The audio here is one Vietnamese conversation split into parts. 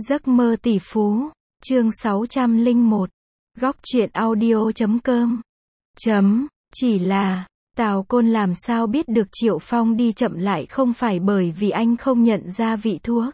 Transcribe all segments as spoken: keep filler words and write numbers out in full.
Giấc mơ tỷ phú, chương sáu trăm lẻ một, góc truyện audio chấm com. Chấm, chỉ là, Tào Côn làm sao biết được Triệu Phong đi chậm lại không phải bởi vì anh không nhận ra vị thuốc,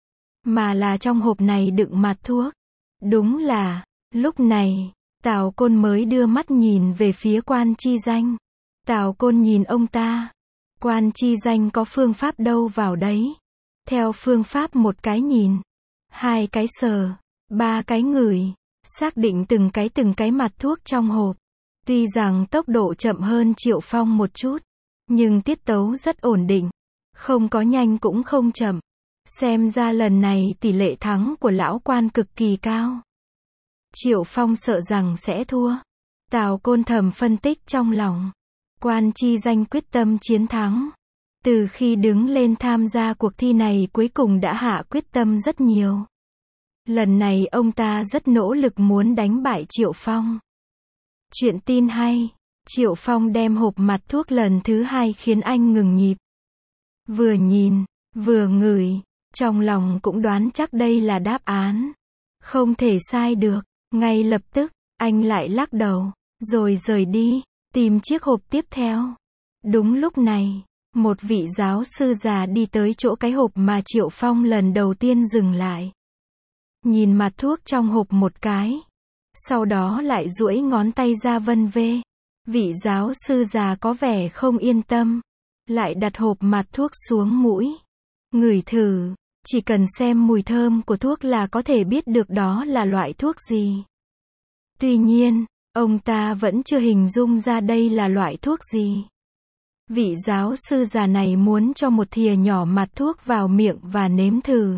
mà là trong hộp này đựng mặt thuốc. Đúng là, lúc này, Tào Côn mới đưa mắt nhìn về phía Quan Chi Danh. Tào Côn nhìn ông ta. Quan Chi Danh có phương pháp đâu vào đấy. Theo phương pháp một cái nhìn, hai cái sờ, ba cái ngửi, xác định từng cái từng cái mặt thuốc trong hộp. Tuy rằng tốc độ chậm hơn Triệu Phong một chút, nhưng tiết tấu rất ổn định, không có nhanh cũng không chậm. Xem ra lần này tỷ lệ thắng của lão quan cực kỳ cao. Triệu Phong sợ rằng sẽ thua. Tào Côn thầm phân tích trong lòng. Quan Chi Danh quyết tâm chiến thắng. Từ khi đứng lên tham gia cuộc thi này cuối cùng đã hạ quyết tâm rất nhiều. Lần này ông ta rất nỗ lực muốn đánh bại Triệu Phong. Chuyện tin hay, Triệu Phong đem hộp mặt thuốc lần thứ hai khiến anh ngừng nhịp. Vừa nhìn, vừa ngửi, trong lòng cũng đoán chắc đây là đáp án. Không thể sai được, ngay lập tức, anh lại lắc đầu, rồi rời đi, tìm chiếc hộp tiếp theo. Đúng lúc này, một vị giáo sư già đi tới chỗ cái hộp mà Triệu Phong lần đầu tiên dừng lại. Nhìn mặt thuốc trong hộp một cái. Sau đó lại duỗi ngón tay ra vân vê. Vị giáo sư già có vẻ không yên tâm. Lại đặt hộp mặt thuốc xuống mũi. Ngửi thử. Chỉ cần xem mùi thơm của thuốc là có thể biết được đó là loại thuốc gì. Tuy nhiên, ông ta vẫn chưa hình dung ra đây là loại thuốc gì. Vị giáo sư già này muốn cho một thìa nhỏ mặt thuốc vào miệng và nếm thử.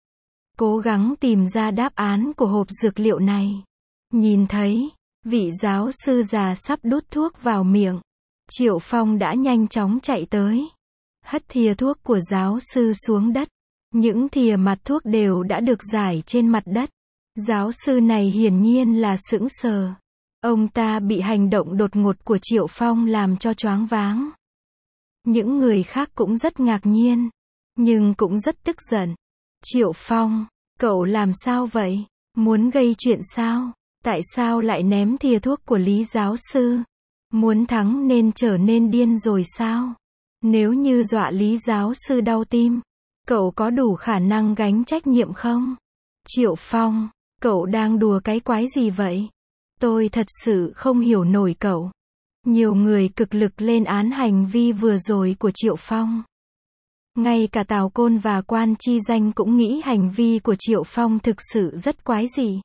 Cố gắng tìm ra đáp án của hộp dược liệu này. Nhìn thấy, vị giáo sư già sắp đút thuốc vào miệng. Triệu Phong đã nhanh chóng chạy tới. Hất thìa thuốc của giáo sư xuống đất. Những thìa mặt thuốc đều đã được rải trên mặt đất. Giáo sư này hiển nhiên là sững sờ. Ông ta bị hành động đột ngột của Triệu Phong làm cho choáng váng. Những người khác cũng rất ngạc nhiên, nhưng cũng rất tức giận. Triệu Phong, cậu làm sao vậy? Muốn gây chuyện sao? Tại sao lại ném thìa thuốc của Lý giáo sư? Muốn thắng nên trở nên điên rồi sao? Nếu như dọa Lý giáo sư đau tim, cậu có đủ khả năng gánh trách nhiệm không? Triệu Phong, cậu đang đùa cái quái gì vậy? Tôi thật sự không hiểu nổi cậu. Nhiều người cực lực lên án hành vi vừa rồi của Triệu Phong. Ngay cả Tào Côn và Quan Chi Danh cũng nghĩ hành vi của Triệu Phong thực sự rất quái dị.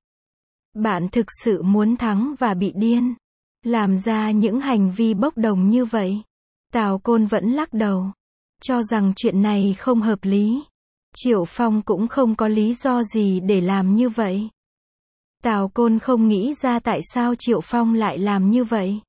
Bạn thực sự muốn thắng và bị điên, làm ra những hành vi bốc đồng như vậy. Tào Côn vẫn lắc đầu, cho rằng chuyện này không hợp lý. Triệu Phong cũng không có lý do gì để làm như vậy. Tào Côn không nghĩ ra tại sao Triệu Phong lại làm như vậy,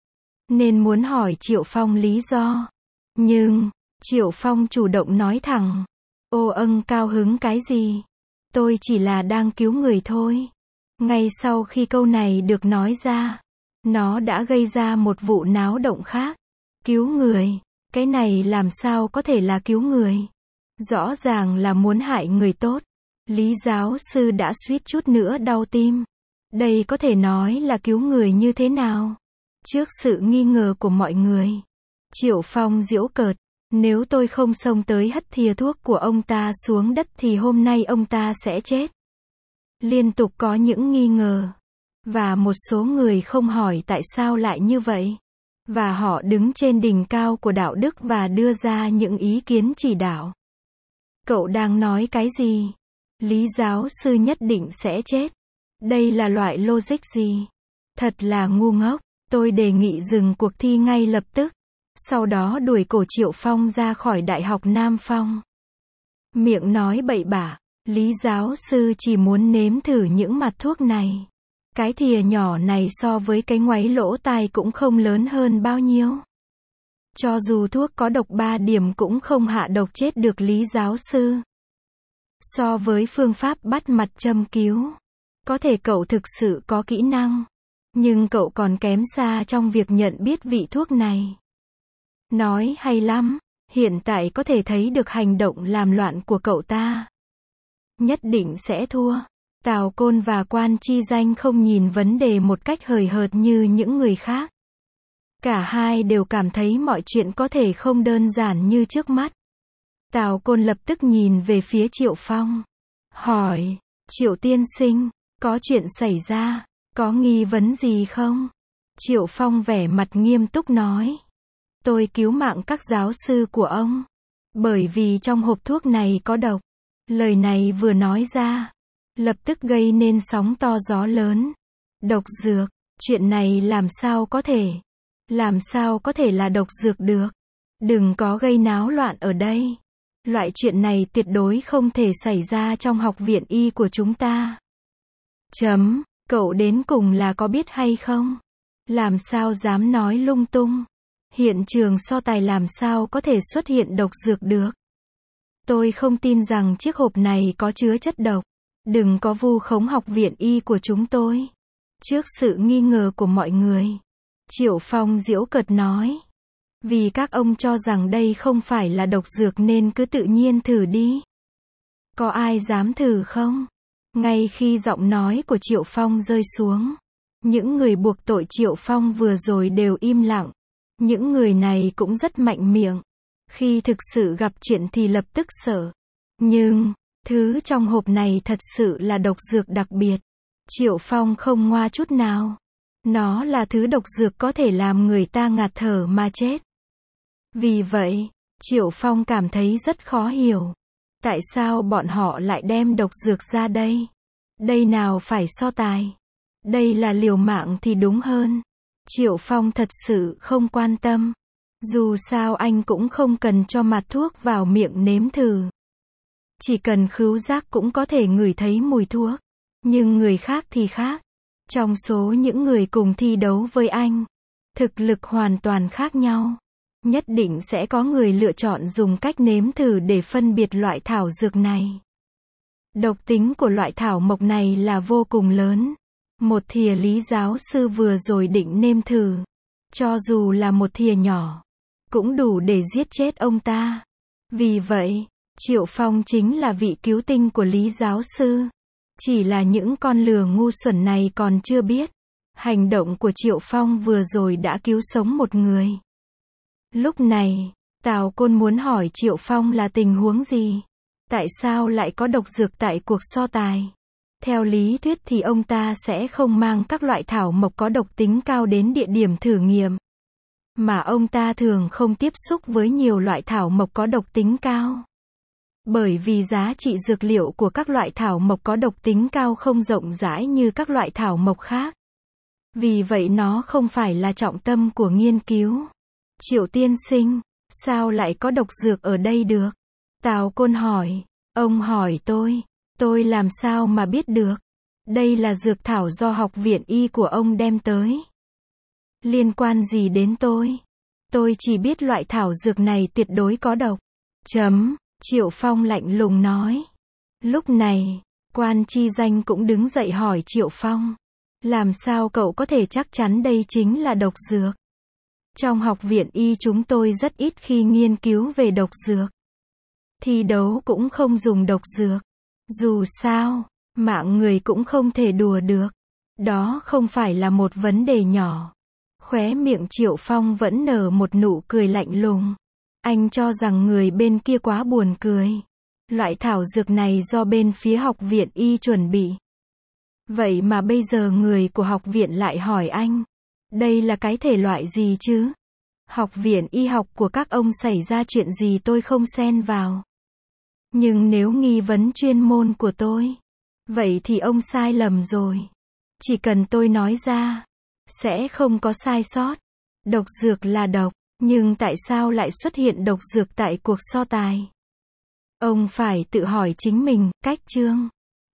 nên muốn hỏi Triệu Phong lý do. Nhưng, Triệu Phong chủ động nói thẳng. Ô âng cao hứng cái gì? Tôi chỉ là đang cứu người thôi. Ngay sau khi câu này được nói ra, nó đã gây ra một vụ náo động khác. Cứu người? Cái này làm sao có thể là cứu người? Rõ ràng là muốn hại người tốt. Lý giáo sư đã suýt chút nữa đau tim. Đây có thể nói là cứu người như thế nào? Trước sự nghi ngờ của mọi người, Triệu Phong giễu cợt. Nếu tôi không xông tới hất thìa thuốc của ông ta xuống đất thì hôm nay ông ta sẽ chết. Liên tục có những nghi ngờ. Và một số người không hỏi tại sao lại như vậy. Và họ đứng trên đỉnh cao của đạo đức và đưa ra những ý kiến chỉ đạo. Cậu đang nói cái gì? Lý giáo sư nhất định sẽ chết. Đây là loại logic gì? Thật là ngu ngốc. Tôi đề nghị dừng cuộc thi ngay lập tức. Sau đó đuổi cổ Triệu Phong ra khỏi Đại học Nam Phong. Miệng nói bậy bạ. Lý giáo sư chỉ muốn nếm thử những mặt thuốc này. Cái thìa nhỏ này so với cái ngoáy lỗ tai cũng không lớn hơn bao nhiêu. Cho dù thuốc có độc ba điểm cũng không hạ độc chết được Lý giáo sư. So với phương pháp bắt mạch châm cứu, có thể cậu thực sự có kỹ năng, nhưng cậu còn kém xa trong việc nhận biết vị thuốc này. Nói hay lắm, hiện tại có thể thấy được hành động làm loạn của cậu ta. nhất định sẽ thua. Tào Côn và Quan Chi Danh không nhìn vấn đề một cách hời hợt như những người khác. Cả hai đều cảm thấy mọi chuyện có thể không đơn giản như trước mắt. Tào Côn lập tức nhìn về phía Triệu Phong. Hỏi, Triệu tiên sinh, có chuyện xảy ra, có nghi vấn gì không? Triệu Phong vẻ mặt nghiêm túc nói. Tôi cứu mạng các giáo sư của ông. Bởi vì trong hộp thuốc này có độc. Lời này vừa nói ra, lập tức gây nên sóng to gió lớn. Độc dược, chuyện này làm sao có thể? Làm sao có thể là độc dược được? Đừng có gây náo loạn ở đây. Loại chuyện này tuyệt đối không thể xảy ra trong học viện y của chúng ta. Chấm, cậu đến cùng là có biết hay không? Làm sao dám nói lung tung? Hiện trường so tài làm sao có thể xuất hiện độc dược được? Tôi không tin rằng chiếc hộp này có chứa chất độc. Đừng có vu khống học viện y của chúng tôi. Trước sự nghi ngờ của mọi người, Triệu Phong giễu cợt nói. Vì các ông cho rằng đây không phải là độc dược nên cứ tự nhiên thử đi. Có ai dám thử không? Ngay khi giọng nói của Triệu Phong rơi xuống, những người buộc tội Triệu Phong vừa rồi đều im lặng. Những người này cũng rất mạnh miệng. Khi thực sự gặp chuyện thì lập tức sợ. Nhưng, thứ trong hộp này thật sự là độc dược đặc biệt. Triệu Phong không ngoa chút nào. Nó là thứ độc dược có thể làm người ta ngạt thở mà chết. Vì vậy, Triệu Phong cảm thấy rất khó hiểu. Tại sao bọn họ lại đem độc dược ra đây? Đây nào phải so tài. Đây là liều mạng thì đúng hơn. Triệu Phong thật sự không quan tâm. Dù sao anh cũng không cần cho mặt thuốc vào miệng nếm thử. Chỉ cần khứu giác cũng có thể ngửi thấy mùi thuốc. Nhưng người khác thì khác. Trong số những người cùng thi đấu với anh, thực lực hoàn toàn khác nhau. Nhất định sẽ có người lựa chọn dùng cách nếm thử để phân biệt loại thảo dược này. Độc tính của loại thảo mộc này là vô cùng lớn. Một thìa Lý giáo sư vừa rồi định nêm thử. Cho dù là một thìa nhỏ, cũng đủ để giết chết ông ta. Vì vậy, Triệu Phong chính là vị cứu tinh của Lý giáo sư. Chỉ là những con lừa ngu xuẩn này còn chưa biết. Hành động của Triệu Phong vừa rồi đã cứu sống một người. Lúc này, Tào Côn muốn hỏi Triệu Phong là tình huống gì? Tại sao lại có độc dược tại cuộc so tài? Theo lý thuyết thì ông ta sẽ không mang các loại thảo mộc có độc tính cao đến địa điểm thử nghiệm. Mà ông ta thường không tiếp xúc với nhiều loại thảo mộc có độc tính cao. Bởi vì giá trị dược liệu của các loại thảo mộc có độc tính cao không rộng rãi như các loại thảo mộc khác. Vì vậy nó không phải là trọng tâm của nghiên cứu. Triệu tiên sinh, sao lại có độc dược ở đây được? Tào Côn hỏi. Ông hỏi tôi, tôi làm sao mà biết được? Đây là dược thảo do học viện y của ông đem tới. Liên quan gì đến tôi? Tôi chỉ biết loại thảo dược này tuyệt đối có độc. Chấm, Triệu Phong lạnh lùng nói. Lúc này, Quan Chi Danh cũng đứng dậy hỏi Triệu Phong. Làm sao cậu có thể chắc chắn đây chính là độc dược? Trong học viện y chúng tôi rất ít khi nghiên cứu về độc dược. Thi đấu cũng không dùng độc dược. Dù sao, mạng người cũng không thể đùa được. Đó không phải là một vấn đề nhỏ. Khóe miệng Triệu Phong vẫn nở một nụ cười lạnh lùng. Anh cho rằng người bên kia quá buồn cười. Loại thảo dược này do bên phía học viện y chuẩn bị. Vậy mà bây giờ người của học viện lại hỏi anh. Đây là cái thể loại gì chứ? Học viện y học của các ông xảy ra chuyện gì tôi không xen vào. Nhưng nếu nghi vấn chuyên môn của tôi, vậy thì ông sai lầm rồi. Chỉ cần tôi nói ra, sẽ không có sai sót. Độc dược là độc, nhưng tại sao lại xuất hiện độc dược tại cuộc so tài? Ông phải tự hỏi chính mình, cách chương.